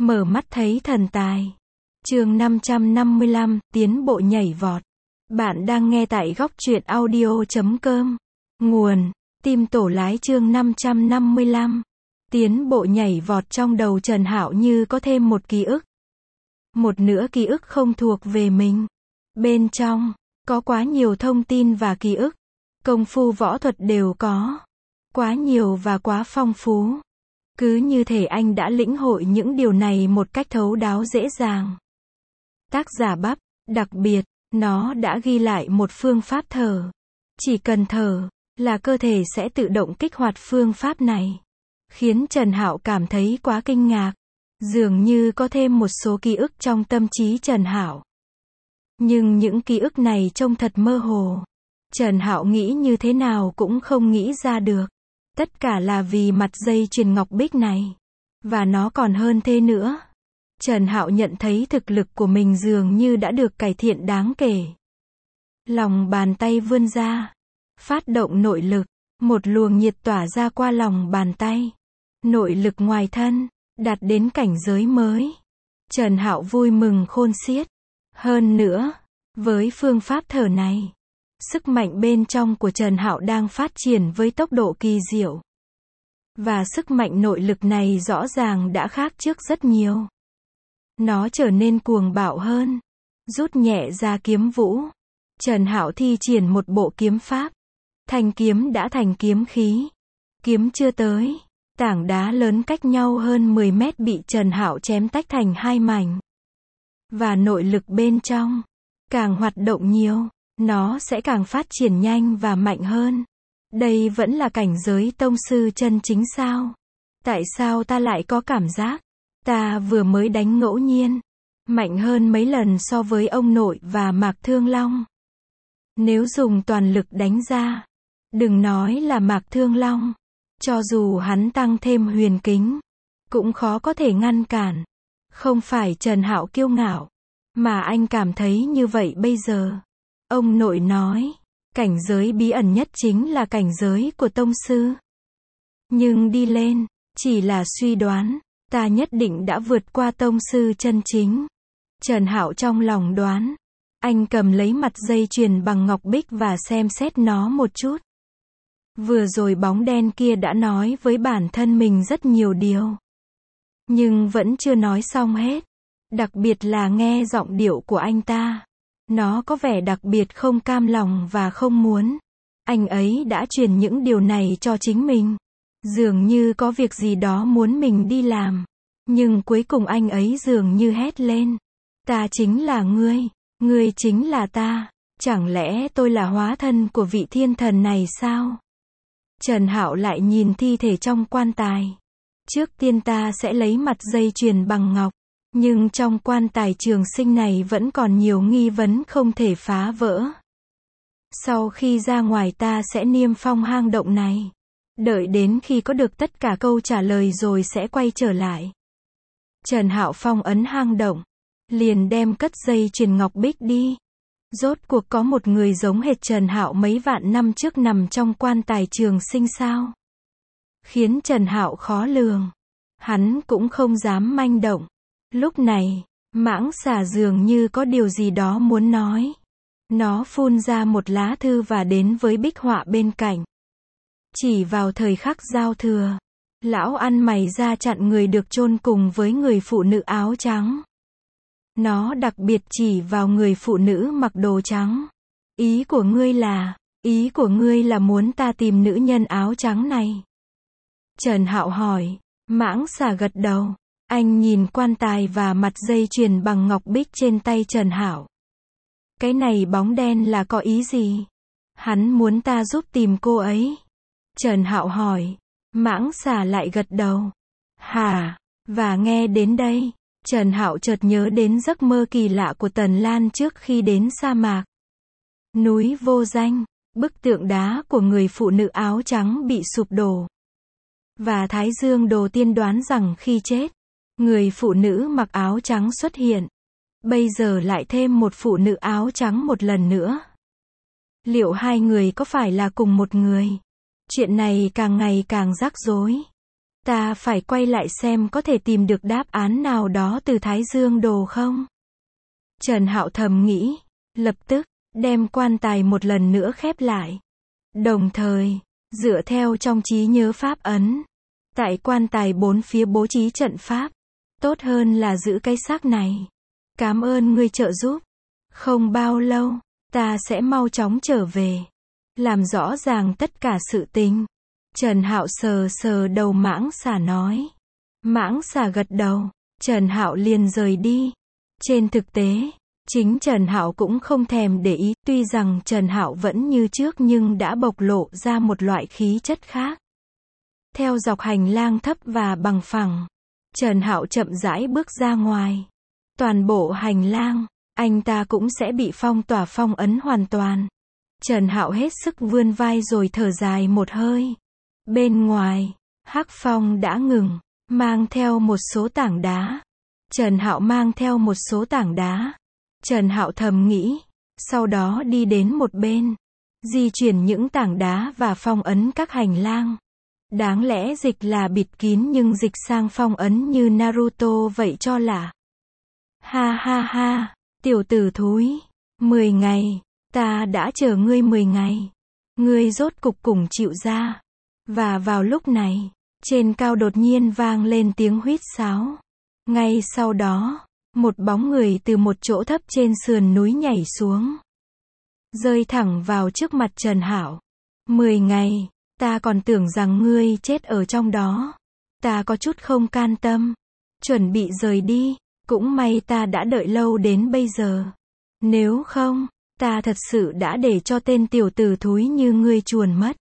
Mở mắt thấy thần tài. Chương 555, tiến bộ nhảy vọt. Bạn đang nghe tại góc truyện audio.com. Nguồn: Tim Tổ Lái. Chương 555. Tiến bộ nhảy vọt. Trong đầu Trần Hạo như có thêm một ký ức. Một nửa ký ức không thuộc về mình. Bên trong có quá nhiều thông tin và ký ức. Công phu võ thuật đều có. Quá nhiều và quá phong phú. Cứ như thể anh đã lĩnh hội những điều này một cách thấu đáo dễ dàng. Tác giả Bắp, đặc biệt, nó đã ghi lại một phương pháp thở. Chỉ cần thở, là cơ thể sẽ tự động kích hoạt phương pháp này. Khiến Trần Hạo cảm thấy quá kinh ngạc. Dường như có thêm một số ký ức trong tâm trí Trần Hạo. Nhưng những ký ức này trông thật mơ hồ. Trần Hạo nghĩ như thế nào cũng không nghĩ ra được. Tất cả là vì mặt dây chuyền ngọc bích này. Và nó còn hơn thế nữa. Trần Hạo nhận thấy thực lực của mình dường như đã được cải thiện đáng kể. Lòng bàn tay vươn ra. Phát động nội lực. Một luồng nhiệt tỏa ra qua lòng bàn tay. Nội lực ngoài thân. Đạt đến cảnh giới mới. Trần Hạo vui mừng khôn xiết. Hơn nữa, với phương pháp thở này, sức mạnh bên trong của Trần Hạo đang phát triển với tốc độ kỳ diệu. Và sức mạnh nội lực này rõ ràng đã khác trước rất nhiều. Nó trở nên cuồng bạo hơn. Rút nhẹ ra kiếm vũ. Trần Hạo thi triển một bộ kiếm pháp. Thanh kiếm đã thành kiếm khí. Kiếm chưa tới. Tảng đá lớn cách nhau hơn 10 mét bị Trần Hạo chém tách thành hai mảnh. Và nội lực bên trong, càng hoạt động nhiều, nó sẽ càng phát triển nhanh và mạnh hơn. Đây vẫn là cảnh giới tông sư chân chính sao? Tại sao ta lại có cảm giác, ta vừa mới đánh ngẫu nhiên, mạnh hơn mấy lần so với ông nội và Mạc Thương Long? Nếu dùng toàn lực đánh ra, đừng nói là Mạc Thương Long, cho dù hắn tăng thêm huyền kính, cũng khó có thể ngăn cản. Không phải Trần Hạo kiêu ngạo, mà anh cảm thấy như vậy bây giờ. Ông nội nói, cảnh giới bí ẩn nhất chính là cảnh giới của tông sư. Nhưng đi lên, chỉ là suy đoán, ta nhất định đã vượt qua tông sư chân chính. Trần Hạo trong lòng đoán. Anh cầm lấy mặt dây chuyền bằng ngọc bích và xem xét nó một chút. Vừa rồi bóng đen kia đã nói với bản thân mình rất nhiều điều. Nhưng vẫn chưa nói xong hết. Đặc biệt là nghe giọng điệu của anh ta. Nó có vẻ đặc biệt không cam lòng và không muốn. Anh ấy đã truyền những điều này cho chính mình. Dường như có việc gì đó muốn mình đi làm. Nhưng cuối cùng anh ấy dường như hét lên. Ta chính là ngươi chính là ta. Chẳng lẽ tôi là hóa thân của vị thiên thần này sao? Trần Hạo lại nhìn thi thể trong quan tài. Trước tiên ta sẽ lấy mặt dây chuyền bằng ngọc. Nhưng trong quan tài trường sinh này vẫn còn nhiều nghi vấn không thể phá vỡ. Sau khi ra ngoài ta sẽ niêm phong hang động này. Đợi đến khi có được tất cả câu trả lời rồi sẽ quay trở lại. Trần Hạo phong ấn hang động. Liền đem cất dây chuyền ngọc bích đi. Rốt cuộc có một người giống hệt Trần Hạo mấy vạn năm trước nằm trong quan tài trường sinh sao? Khiến Trần Hạo khó lường. Hắn cũng không dám manh động. Lúc này, mãng xà dường như có điều gì đó muốn nói. Nó phun ra một lá thư và đến với bích họa bên cạnh. Chỉ vào thời khắc giao thừa, lão ăn mày ra chặn người được chôn cùng với người phụ nữ áo trắng. Nó đặc biệt chỉ vào người phụ nữ mặc đồ trắng. Ý của ngươi là muốn ta tìm nữ nhân áo trắng này? Trần Hạo hỏi. Mãng xà gật đầu. Anh nhìn quan tài và mặt dây chuyền bằng ngọc bích trên tay Trần Hạo. Cái này bóng đen là có ý gì? Hắn muốn ta giúp tìm cô ấy. Trần Hạo hỏi. Mãng xà lại gật đầu. Hả? Và nghe đến đây, Trần Hạo chợt nhớ đến giấc mơ kỳ lạ của Tần Lan trước khi đến sa mạc. Núi vô danh, bức tượng đá của người phụ nữ áo trắng bị sụp đổ. Và Thái Dương Đồ tiên đoán rằng khi chết, người phụ nữ mặc áo trắng xuất hiện. Bây giờ lại thêm một phụ nữ áo trắng một lần nữa. Liệu hai người có phải là cùng một người? Chuyện này càng ngày càng rắc rối. Ta phải quay lại xem có thể tìm được đáp án nào đó từ Thái Dương Đồ không? Trần Hạo thầm nghĩ, lập tức, đem quan tài một lần nữa khép lại. Đồng thời, dựa theo trong trí nhớ pháp ấn, tại quan tài bốn phía bố trí trận pháp. Tốt hơn là giữ cái xác này. Cảm ơn ngươi trợ giúp. Không bao lâu, ta sẽ mau chóng trở về. Làm rõ ràng tất cả sự tình. Trần Hạo sờ sờ đầu Mãng Xà nói. Mãng Xà gật đầu, Trần Hạo liền rời đi. Trên thực tế, chính Trần Hạo cũng không thèm để ý, tuy rằng Trần Hạo vẫn như trước nhưng đã bộc lộ ra một loại khí chất khác. Theo dọc hành lang thấp và bằng phẳng, Trần Hạo chậm rãi bước ra ngoài. Toàn bộ hành lang, anh ta cũng sẽ bị phong tỏa phong ấn hoàn toàn. Trần Hạo hết sức vươn vai rồi thở dài một hơi. Bên ngoài, Hắc Phong đã ngừng, mang theo một số tảng đá. Trần Hạo mang theo một số tảng đá. Trần Hạo thầm nghĩ, sau đó đi đến một bên, di chuyển những tảng đá và phong ấn các hành lang. Đáng lẽ dịch là bịt kín nhưng dịch sang phong ấn như Naruto vậy cho lạ. Ha ha ha, tiểu tử thúi, 10 ngày, ta đã chờ ngươi 10 ngày. Ngươi rốt cục cùng chịu ra. Và vào lúc này, trên cao đột nhiên vang lên tiếng huýt sáo. Ngay sau đó, một bóng người từ một chỗ thấp trên sườn núi nhảy xuống, rơi thẳng vào trước mặt Trần Hạo. 10 ngày, ta còn tưởng rằng ngươi chết ở trong đó. Ta có chút không can tâm, chuẩn bị rời đi, cũng may ta đã đợi lâu đến bây giờ. Nếu không, ta thật sự đã để cho tên tiểu tử thúi như ngươi chuồn mất.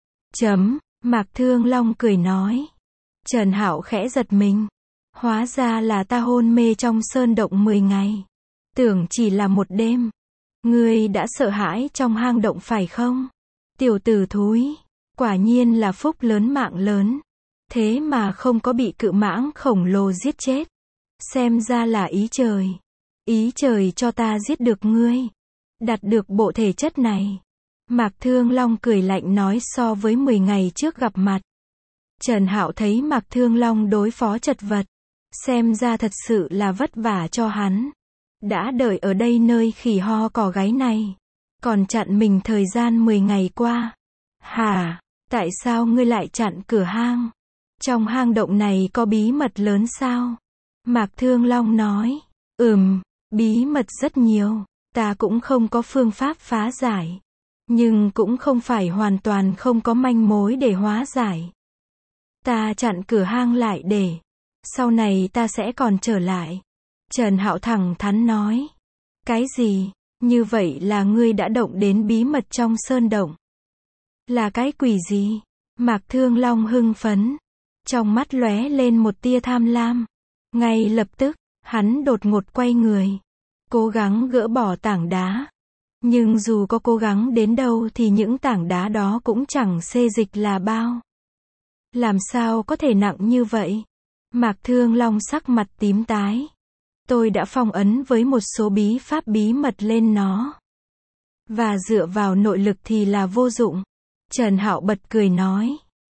Mạc Thương Long cười nói. Trần Hạo khẽ giật mình. Hóa ra là ta hôn mê trong sơn động 10 ngày. Tưởng chỉ là một đêm. Ngươi đã sợ hãi trong hang động phải không? Tiểu tử thúi, quả nhiên là phúc lớn mạng lớn. Thế mà không có bị cự mãng khổng lồ giết chết. Xem ra là ý trời. Ý trời cho ta giết được ngươi. Đạt được bộ thể chất này. Mạc Thương Long cười lạnh nói so với 10 ngày trước gặp mặt. Trần Hạo thấy Mạc Thương Long đối phó chật vật. Xem ra thật sự là vất vả cho hắn. Đã đợi ở đây nơi khỉ ho cò gáy này. Còn chặn mình thời gian 10 ngày qua. Hả? Tại sao ngươi lại chặn cửa hang? Trong hang động này có bí mật lớn sao? Mạc Thương Long nói. Bí mật rất nhiều. Ta cũng không có phương pháp phá giải. Nhưng cũng không phải hoàn toàn không có manh mối để hóa giải. Ta chặn cửa hang lại để sau này ta sẽ còn trở lại. Trần Hạo thẳng thắn nói. Cái gì? Như vậy là ngươi đã động đến bí mật trong sơn động. Là cái quỷ gì? Mạc Thương Long hưng phấn. Trong mắt lóe lên một tia tham lam. Ngay lập tức, hắn đột ngột quay người. Cố gắng gỡ bỏ tảng đá. Nhưng dù có cố gắng đến đâu thì những tảng đá đó cũng chẳng xê dịch là bao. Làm sao có thể nặng như vậy? Mạc Thương Long sắc mặt tím tái. Tôi đã phong ấn với một số bí pháp bí mật lên nó. Và dựa vào nội lực thì là vô dụng. Trần Hạo bật cười nói.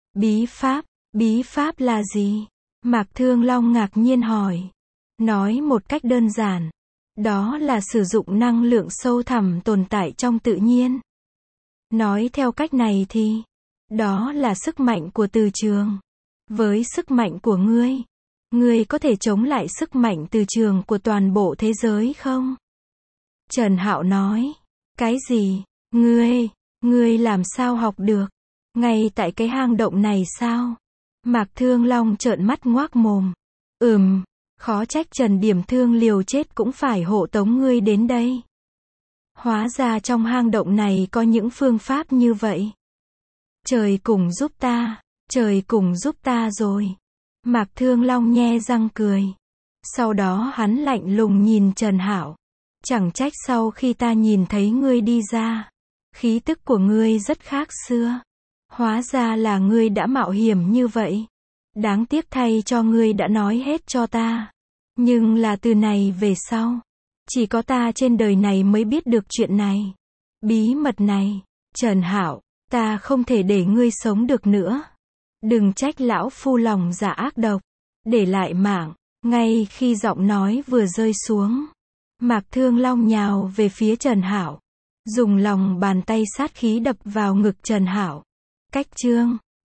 Bí pháp là gì? Mạc Thương Long ngạc nhiên hỏi. Nói một cách đơn giản. Đó là sử dụng năng lượng sâu thẳm tồn tại trong tự nhiên. Nói theo cách này thì, đó là sức mạnh của từ trường. Với sức mạnh của ngươi có thể chống lại sức mạnh từ trường của toàn bộ thế giới không? Trần Hạo nói. Cái gì? Ngươi làm sao học được? Ngay tại cái hang động này sao? Mạc Thương Long trợn mắt ngoác mồm. Khó trách Trần Điểm Thương liều chết cũng phải hộ tống ngươi đến đây. Hóa ra trong hang động này có những phương pháp như vậy. Trời cùng giúp ta rồi. Mạc Thương Long nhe răng cười. Sau đó hắn lạnh lùng nhìn Trần Hạo. Chẳng trách sau khi ta nhìn thấy ngươi đi ra, khí tức của ngươi rất khác xưa. Hóa ra là ngươi đã mạo hiểm như vậy. Đáng tiếc thay cho ngươi đã nói hết cho ta. Nhưng là từ này về sau, chỉ có ta trên đời này mới biết được chuyện này. Bí mật này, Trần Hạo, ta không thể để ngươi sống được nữa. Đừng trách lão phu lòng dạ ác độc, để lại mạng. Ngay khi giọng nói vừa rơi xuống, Mạc Thương Long nhào về phía Trần Hảo, dùng lòng bàn tay sát khí đập vào ngực Trần Hảo. Cách chương